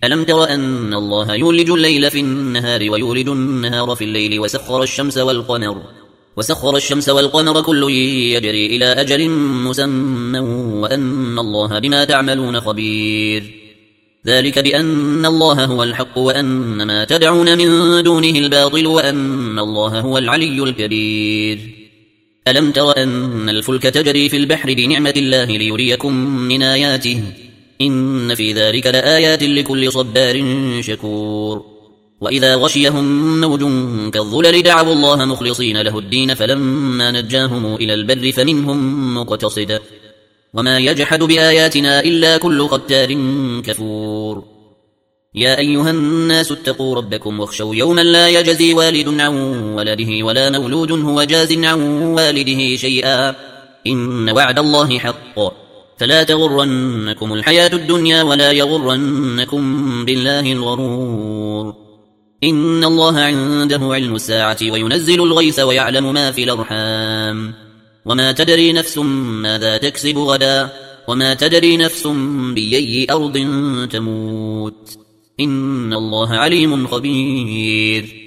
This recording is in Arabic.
ألم تر أن الله يولج الليل في النهار ويولج النهار في الليل وسخر الشمس والقمر كل يجري إلى أجل مسمى وأن الله بما تعملون خبير. ذلك بأن الله هو الحق وأن ما تدعون من دونه الباطل وأن الله هو العلي الكبير. ألم تر أن الفلك تجري في البحر بنعمة الله ليريكم من آياته إن في ذلك لآيات لكل صبار شكور. وإذا غشيهم موج كالظلل دعوا الله مخلصين له الدين فلما نجاهم إلى البر فمنهم مقتصد وما يجحد بآياتنا إلا كل ختار كفور. يا أيها الناس اتقوا ربكم واخشوا يوما لا يجزي والد عن ولده ولا مولود هو جاز عن والده شيئا إن وعد الله حق فلا تغرنكم الحياة الدنيا ولا يغرنكم بالله الغرور. إن الله عنده علم الساعة وينزل الغيث ويعلم ما في الأرحام وما تدري نفس ماذا تكسب غدا وما تدري نفس بأي أرض تموت إن الله عليم خبير.